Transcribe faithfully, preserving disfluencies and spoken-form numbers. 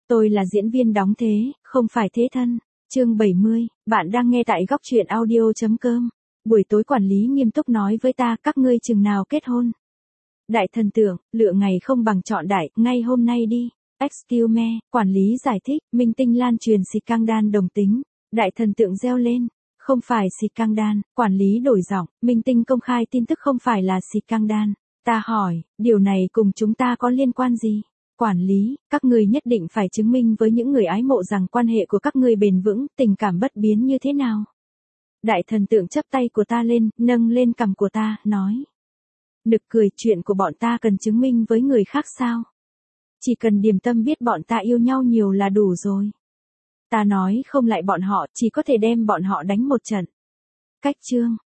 Tôi là diễn viên đóng thế, không phải thế thân. Chương bảy mươi, bạn đang nghe tại góc truyện audio.com. Buổi tối quản lý nghiêm túc nói với ta, các ngươi chừng nào kết hôn? Đại thần tượng, lựa ngày không bằng chọn đại, ngay hôm nay đi. Excuse me, quản lý giải thích, minh tinh lan truyền xịt căng đan đồng tính. Đại thần tượng reo lên, không phải xịt căng đan, quản lý đổi giọng, minh tinh công khai tin tức không phải là xịt căng đan. Ta hỏi, điều này cùng chúng ta có liên quan gì? Quản lý, các ngươi nhất định phải chứng minh với những người ái mộ rằng quan hệ của các ngươi bền vững, tình cảm bất biến như thế nào. Đại thần tượng chắp tay của ta lên, nâng lên cằm của ta, nói. Nực cười, chuyện của bọn ta cần chứng minh với người khác sao? Chỉ cần điềm tâm biết bọn ta yêu nhau nhiều là đủ rồi. Ta nói không lại bọn họ, chỉ có thể đem bọn họ đánh một trận. Cách chương.